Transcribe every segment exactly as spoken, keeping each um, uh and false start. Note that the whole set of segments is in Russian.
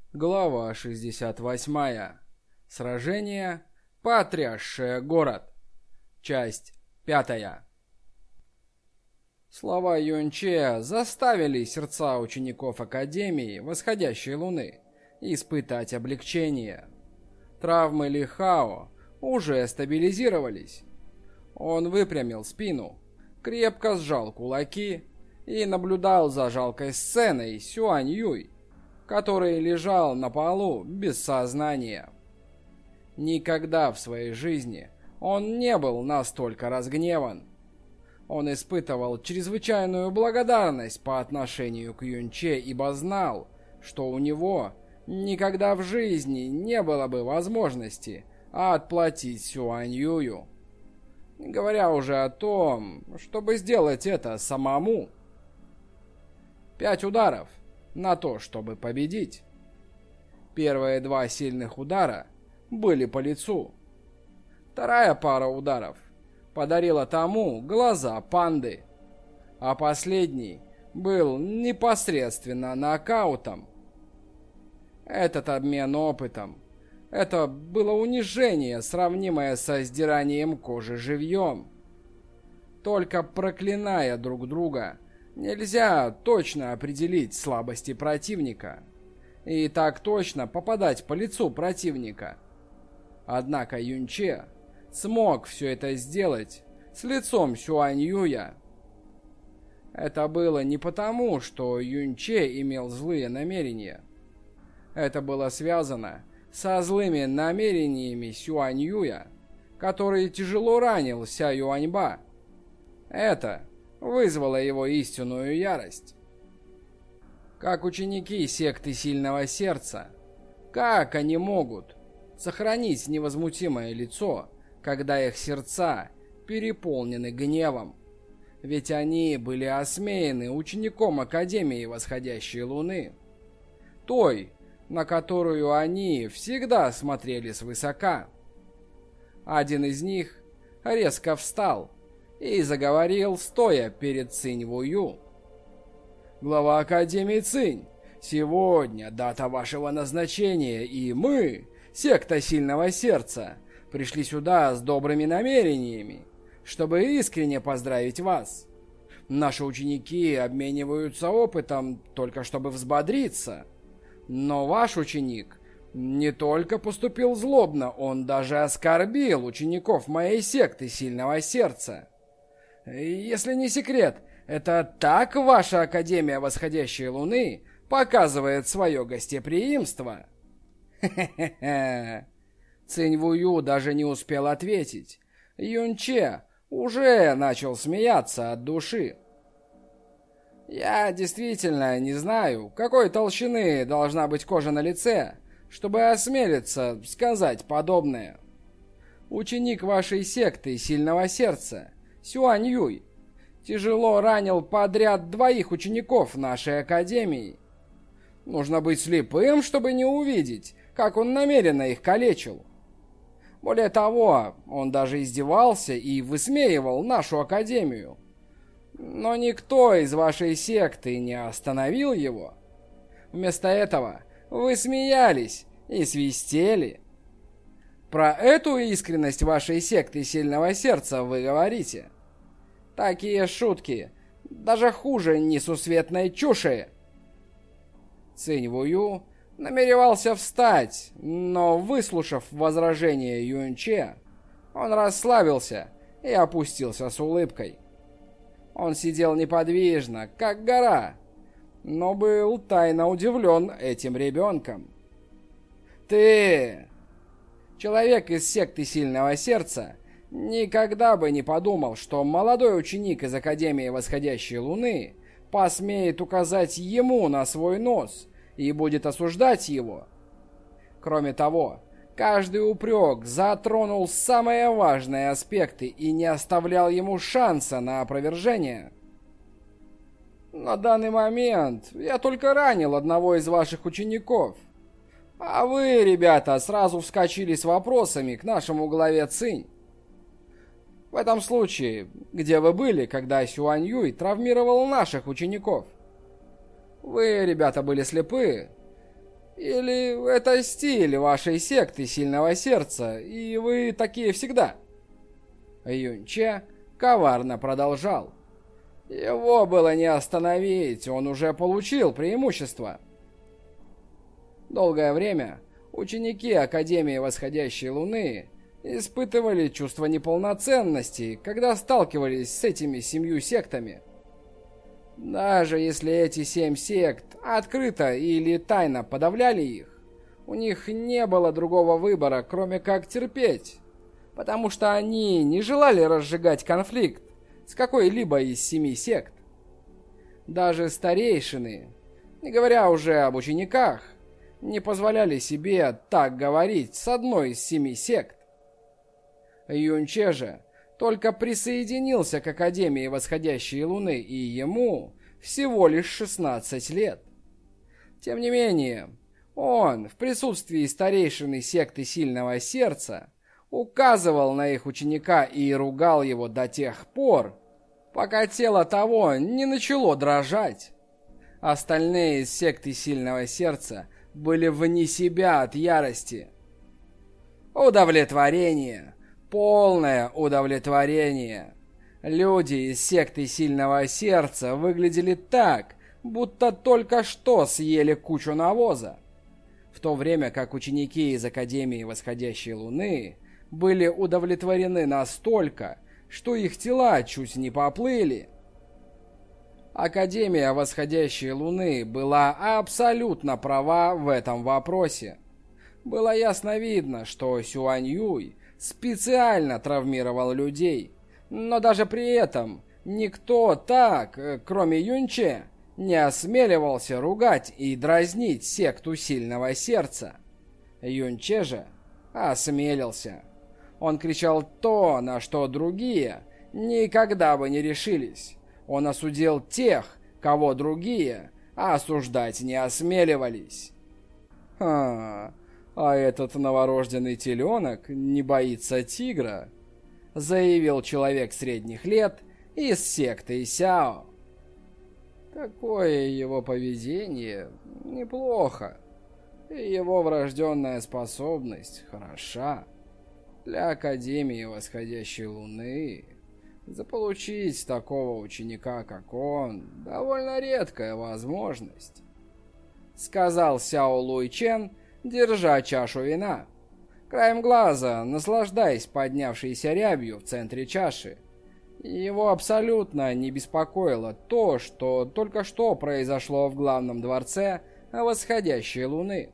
Глава шестьдесят восемь. Сражение, потрясшее город. Часть пятая. Слова Юньче заставили сердца учеников Академии Восходящей Луны испытать облегчение. Травмы Ли Хао уже стабилизировались. Он выпрямил спину, крепко сжал кулаки и наблюдал за жалкой сценой Сюань Юй, который лежал на полу без сознания. Никогда в своей жизни он не был настолько разгневан. Он испытывал чрезвычайную благодарность по отношению к Юньче, ибо знал, что у него никогда в жизни не было бы возможности отплатить Сюань Юю. Не говоря уже о том, чтобы сделать это самому. Пять ударов на то, чтобы победить. Первые два сильных удара были по лицу. Вторая пара ударов подарила тому глаза панды, а последний был непосредственно нокаутом. Этот обмен опытом, это было унижение, сравнимое со сдиранием кожи живьем. Только проклиная друг друга, нельзя точно определить слабости противника и так точно попадать по лицу противника. Однако Юньче смог все это сделать с лицом Сюань Юя. Это было не потому, что Юньче имел злые намерения. Это было связано со злыми намерениями Сюань Юя, который тяжело ранил Ся Юаньба. Это вызвало его истинную ярость. Как ученики секты Сильного Сердца, как они могут сохранить невозмутимое лицо, когда их сердца переполнены гневом? Ведь они были осмеяны учеником Академии Восходящей Луны, той, на которую они всегда смотрели свысока. Один из них резко встал и заговорил, стоя перед Цинь Вую. «Глава Академии Цинь, сегодня дата вашего назначения, и мы, секта Сильного Сердца, пришли сюда с добрыми намерениями, чтобы искренне поздравить вас. Наши ученики обмениваются опытом, только чтобы взбодриться. Но ваш ученик не только поступил злобно, он даже оскорбил учеников моей секты Сильного Сердца. Если не секрет, это так ваша Академия Восходящей Луны показывает свое гостеприимство?» Хе-хе-хе. Цинь Вую даже не успел ответить. Юньче уже начал смеяться от души. «Я действительно не знаю, какой толщины должна быть кожа на лице, чтобы осмелиться сказать подобное. Ученик вашей секты Сильного Сердца, Сюань Юй, тяжело ранил подряд двоих учеников нашей Академии. Нужно быть слепым, чтобы не увидеть, как он намеренно их калечил. Более того, он даже издевался и высмеивал нашу Академию. Но никто из вашей секты не остановил его. Вместо этого вы смеялись и свистели. Про эту искренность вашей секты Сильного Сердца вы говорите? Такие шутки даже хуже несусветной чуши». Цинь Вую намеревался встать, но, выслушав возражение Юньче, он расслабился и опустился с улыбкой. Он сидел неподвижно, как гора, но был тайно удивлен этим ребенком. «Ты, человек из секты Сильного Сердца, никогда бы не подумал, что молодой ученик из Академии Восходящей Луны посмеет указать ему на свой нос и будет осуждать его. Кроме того, каждый упрек затронул самые важные аспекты и не оставлял ему шанса на опровержение. На данный момент я только ранил одного из ваших учеников, а вы, ребята, сразу вскочили с вопросами к нашему главе Цинь. В этом случае, где вы были, когда Сюань Юй травмировал наших учеников? Вы, ребята, были слепы. Или это стиль вашей секты Сильного Сердца, и вы такие всегда?» Юнче коварно продолжал. «Его было не остановить, он уже получил преимущество». Долгое время ученики Академии Восходящей Луны испытывали чувство неполноценности, когда сталкивались с этими семью сектами. Даже если эти семь сект открыто или тайно подавляли их, у них не было другого выбора, кроме как терпеть, потому что они не желали разжигать конфликт с какой-либо из семи сект. Даже старейшины, не говоря уже об учениках, не позволяли себе так говорить с одной из семи сект. Юнче же только присоединился к Академии Восходящей Луны, и ему всего лишь шестнадцать лет. Тем не менее, он в присутствии старейшины секты Сильного Сердца указывал на их ученика и ругал его до тех пор, пока тело того не начало дрожать. Остальные из секты Сильного Сердца были вне себя от ярости. Удовлетворение. Полное удовлетворение. Люди из секты Сильного Сердца выглядели так, будто только что съели кучу навоза. В то время как ученики из Академии Восходящей Луны были удовлетворены настолько, что их тела чуть не поплыли. Академия Восходящей Луны была абсолютно права в этом вопросе. Было ясно видно, что Сюань Юй специально травмировал людей, но даже при этом никто так, кроме Юнче, не осмеливался ругать и дразнить секту Сильного Сердца. Юнче же осмелился. Он кричал то, на что другие никогда бы не решились. Он осудил тех, кого другие осуждать не осмеливались. Ха, а этот новорожденный теленок не боится тигра, заявил человек средних лет из секты Сяо. Такое его поведение неплохо, и его врожденная способность хороша. Для Академии Восходящей Луны заполучить такого ученика, как он, довольно редкая возможность, сказал Сяо Луйчен, держа чашу вина, краем глаза наслаждаясь поднявшейся рябью в центре чаши. Его абсолютно не беспокоило то, что только что произошло в главном дворце Восходящей Луны.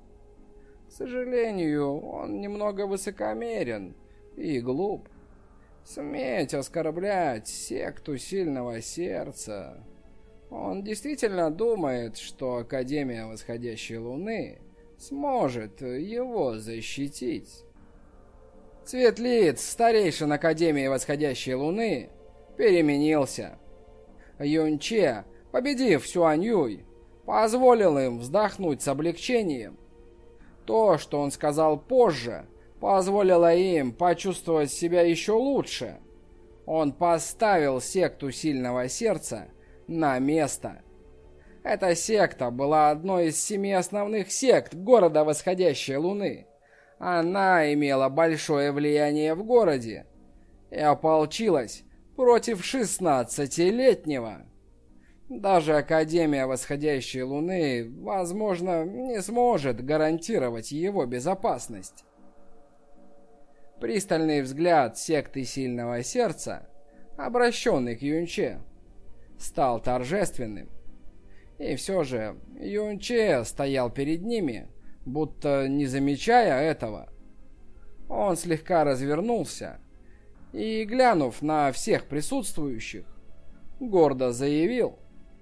К сожалению, он немного высокомерен и глуп. Сметь оскорблять секту Сильного Сердца. Он действительно думает, что Академия Восходящей Луны сможет его защитить. Цвет лиц старейшин Академии Восходящей Луны переменился. Юнче, победив Сюань Юй, позволил им вздохнуть с облегчением. То, что он сказал позже, позволило им почувствовать себя еще лучше. Он поставил секту Сильного Сердца на место. Эта секта была одной из семи основных сект города Восходящей Луны. Она имела большое влияние в городе и ополчилась против шестнадцатилетнего. Даже Академия Восходящей Луны, возможно, не сможет гарантировать его безопасность. Пристальный взгляд секты Сильного Сердца, обращенный к Юнче, стал торжественным. И все же Юнче стоял перед ними, будто не замечая этого. Он слегка развернулся и, глянув на всех присутствующих, гордо заявил: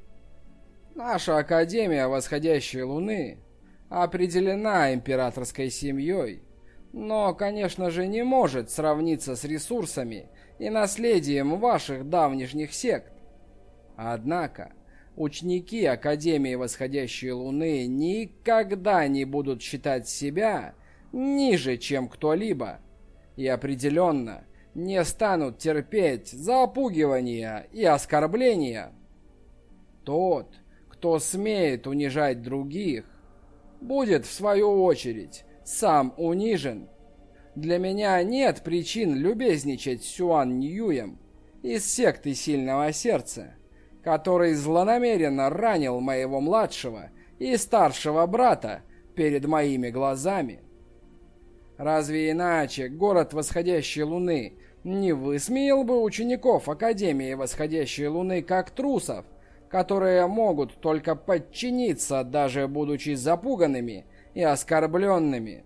«Наша Академия Восходящей Луны определена императорской семьей, но, конечно же, не может сравниться с ресурсами и наследием ваших давнишних сект. Однако ученики Академии Восходящей Луны никогда не будут считать себя ниже, чем кто-либо, и определенно не станут терпеть запугивания и оскорбления. Тот, кто смеет унижать других, будет, в свою очередь, сам унижен. Для меня нет причин любезничать с Сюань Ньюем из секты Сильного Сердца, который злонамеренно ранил моего младшего и старшего брата перед моими глазами. Разве иначе город Восходящей Луны не высмеял бы учеников Академии Восходящей Луны как трусов, которые могут только подчиниться, даже будучи запуганными и оскорбленными?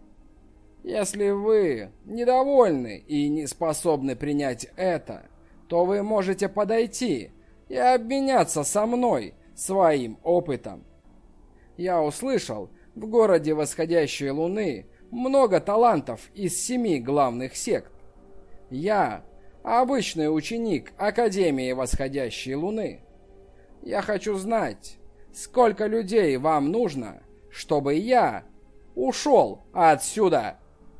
Если вы недовольны и не способны принять это, то вы можете подойти и обменяться со мной своим опытом. Я услышал, в городе Восходящей Луны много талантов из семи главных сект. Я обычный ученик Академии Восходящей Луны. Я хочу знать, сколько людей вам нужно, чтобы я ушел отсюда.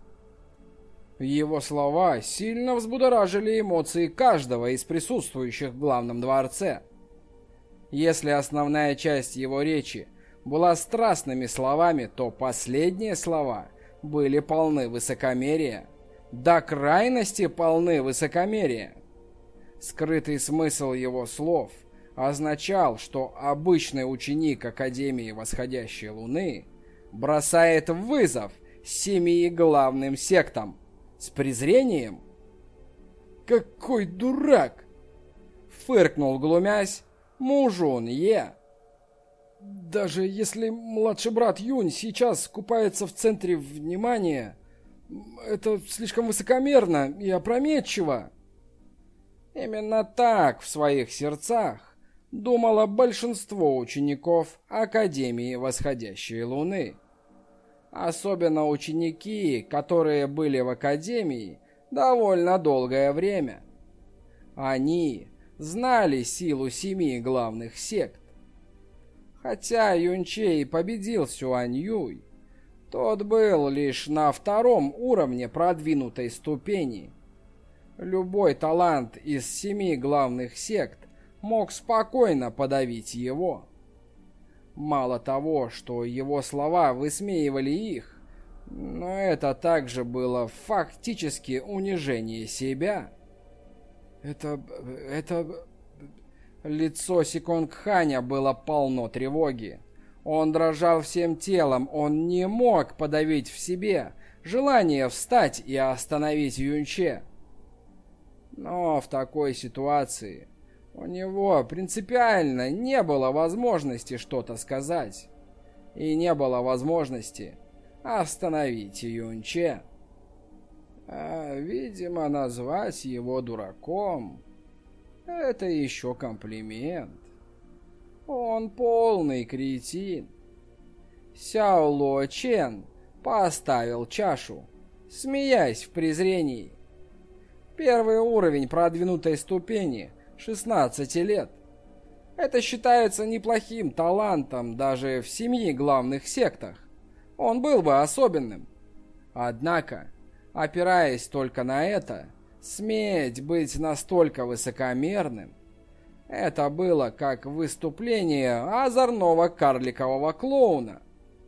Его слова сильно взбудоражили эмоции каждого из присутствующих в главном дворце. Если основная часть его речи была страстными словами, то последние слова были полны высокомерия, до крайности полны высокомерия. Скрытый смысл его слов означал, что обычный ученик Академии Восходящей Луны бросает вызов семи главным сектам с презрением. «Какой дурак!» — фыркнул, глумясь, Мужун Е. «Даже если младший брат Юнь сейчас купается в центре внимания, это слишком высокомерно и опрометчиво». Именно так в своих сердцах думало большинство учеников Академии Восходящей Луны. Особенно ученики, которые были в Академии довольно долгое время. Они знали силу семи главных сект. Хотя Юнчей победил Сюань Юй, тот был лишь на втором уровне продвинутой ступени. Любой талант из семи главных сект мог спокойно подавить его. Мало того, что его слова высмеивали их, но это также было фактически унижение себя. Это... это... Лицо Сиконгханя было полно тревоги. Он дрожал всем телом, он не мог подавить в себе желание встать и остановить Юнче. Но в такой ситуации у него принципиально не было возможности что-то сказать. И не было возможности остановить Юнче. А, видимо, назвать его дураком — это еще комплимент. Он полный кретин. Сяо Ло Чен поставил чашу, смеясь в презрении. Первый уровень продвинутой ступени — шестнадцать лет. Это считается неплохим талантом даже в семи главных сектах. Он был бы особенным. Однако, опираясь только на это, сметь быть настолько высокомерным — это было как выступление озорного карликового клоуна.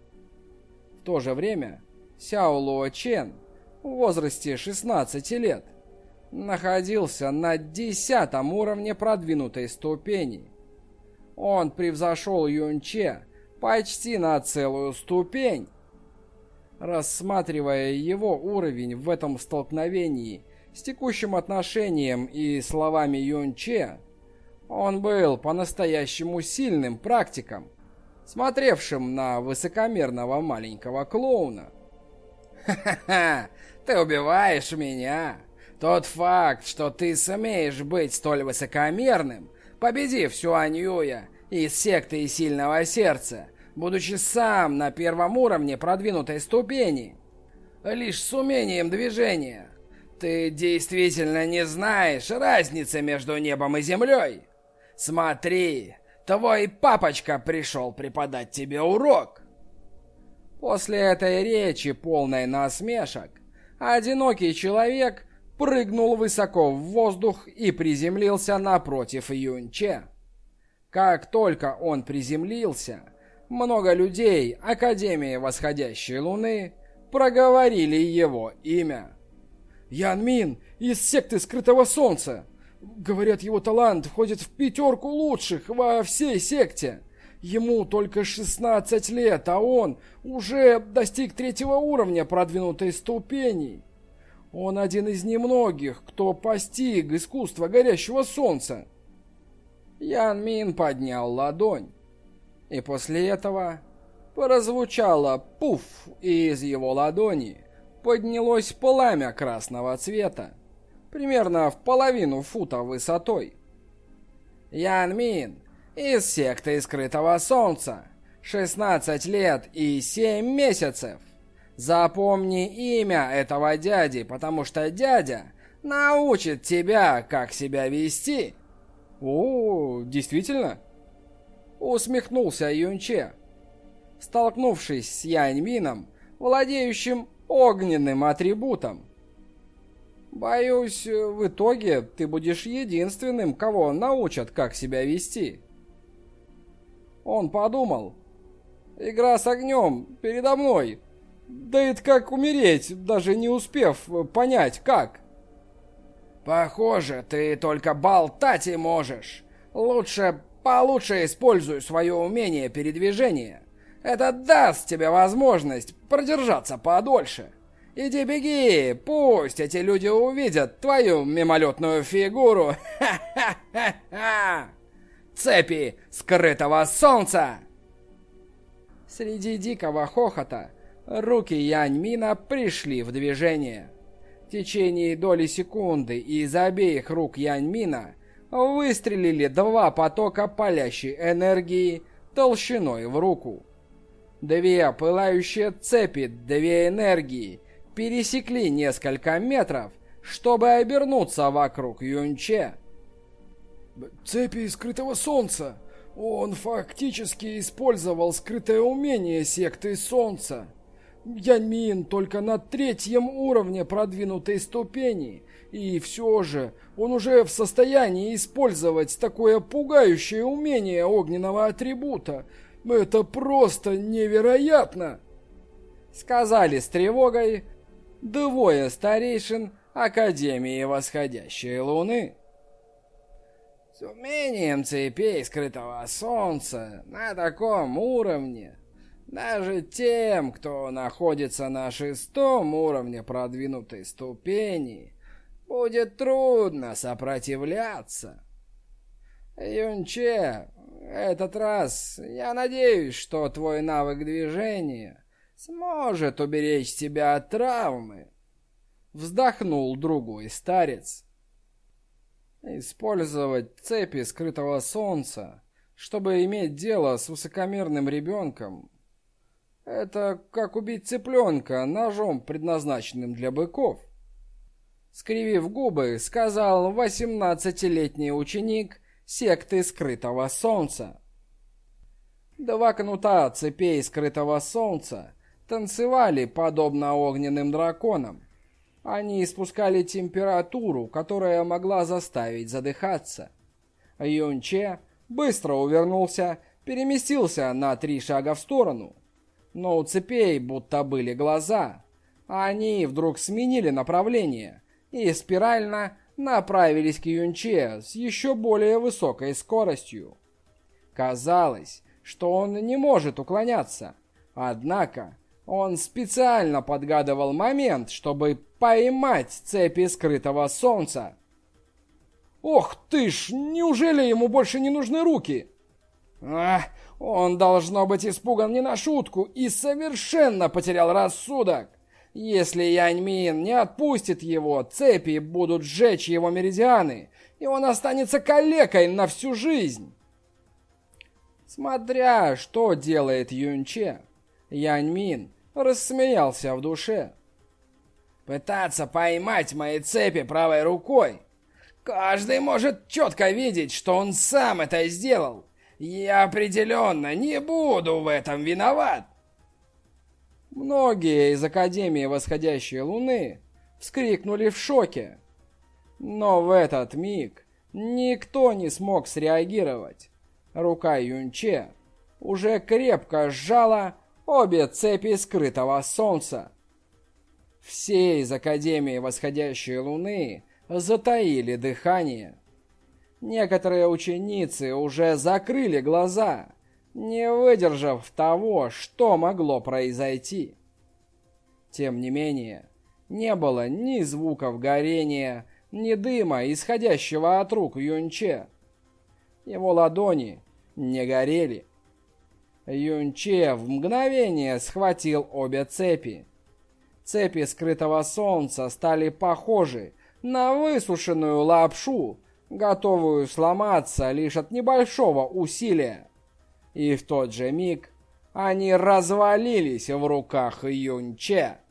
В то же время Сяо Ло Чен в возрасте шестнадцати лет находился на десятом уровне продвинутой ступени. Он превзошел Юнче почти на целую ступень. Рассматривая его уровень в этом столкновении с текущим отношением и словами Юнче, он был по-настоящему сильным практиком, смотревшим на высокомерного маленького клоуна. «Ха-ха-ха! Ты убиваешь меня! Тот факт, что ты сумеешь быть столь высокомерным, победив Сюань Юя из секты Сильного Сердца, будучи сам на первом уровне продвинутой ступени, лишь с умением движения, ты действительно не знаешь разницы между небом и землей. Смотри, твой папочка пришел преподать тебе урок». После этой речи, полной насмешек, одинокий человек прыгнул высоко в воздух и приземлился напротив Юнче. Как только он приземлился, много людей Академии Восходящей Луны проговорили его имя. Ян Мин из секты Скрытого Солнца. Говорят, его талант входит в пятерку лучших во всей секте. Ему только шестнадцать лет, а он уже достиг третьего уровня продвинутой ступени. Он один из немногих, кто постиг искусство горящего солнца. Ян Мин поднял ладонь, и после этого прозвучало пуф, и из его ладони поднялось пламя красного цвета, примерно в половину фута высотой. Ян Мин из секты Скрытого Солнца, шестнадцать лет и семь месяцев. Запомни имя этого дяди, потому что дядя научит тебя, как себя вести. О, действительно? Усмехнулся Юнче, столкнувшись с Янь Мином, владеющим огненным атрибутом. Боюсь, в итоге ты будешь единственным, кого научат, как себя вести. Он подумал. Игра с огнем передо мной. Да это как умереть, даже не успев понять, как. Похоже, ты только болтать и можешь. Лучше, получше используй свое умение передвижения. Это даст тебе возможность продержаться подольше. Иди беги, пусть эти люди увидят твою мимолетную фигуру. Ха-ха-ха-ха! Цепи Скрытого Солнца! Среди дикого хохота руки Янь Мина пришли в движение. В течение доли секунды из обеих рук Янь Мина выстрелили два потока палящей энергии толщиной в руку. Две пылающие цепи, две энергии пересекли несколько метров, чтобы обернуться вокруг Юнче. Цепи Скрытого Солнца. Он фактически использовал скрытое умение секты Солнца. Янь Мин только на третьем уровне продвинутой ступени, и все же он уже в состоянии использовать такое пугающее умение огненного атрибута. Это просто невероятно! Сказали с тревогой двое старейшин Академии Восходящей Луны. С умением цепей Скрытого Солнца на таком уровне даже тем, кто находится на шестом уровне продвинутой ступени, будет трудно сопротивляться. Юнче, этот раз я надеюсь, что твой навык движения сможет уберечь тебя от травмы. Вздохнул другой старец. Использовать цепи Скрытого Солнца, чтобы иметь дело с высокомерным ребенком, это как убить цыпленка ножом, предназначенным для быков. Скривив губы, сказал восемнадцатилетний ученик секты Скрытого Солнца. Два кнута цепей Скрытого Солнца танцевали подобно огненным драконам. Они испускали температуру, которая могла заставить задыхаться. Юнче быстро увернулся, переместился на три шага в сторону. Но у цепей будто были глаза. Они вдруг сменили направление и спирально направились к Юнче с еще более высокой скоростью. Казалось, что он не может уклоняться. Однако он специально подгадывал момент, чтобы поймать цепи Скрытого Солнца. Ох ты ж, неужели ему больше не нужны руки? Ах, он должно быть испуган не на шутку и совершенно потерял рассудок. Если Янь Мин не отпустит его, цепи будут сжечь его меридианы, и он останется калекой на всю жизнь. Смотря что делает Юнче, Янь Мин рассмеялся в душе. Пытаться поймать мои цепи правой рукой? Каждый может четко видеть, что он сам это сделал. Я определенно не буду в этом виноват. Многие из Академии Восходящей Луны вскрикнули в шоке. Но в этот миг никто не смог среагировать. Рука Юнче уже крепко сжала обе цепи скрытого солнца. Все из Академии Восходящей Луны затаили дыхание. Некоторые ученицы уже закрыли глаза, не выдержав того, что могло произойти. Тем не менее, не было ни звуков горения, ни дыма, исходящего от рук Юньче. Его ладони не горели. Юньче в мгновение схватил обе цепи. Цепи скрытого солнца стали похожи на высушенную лапшу, готовую сломаться лишь от небольшого усилия. И в тот же миг они развалились в руках Юньче.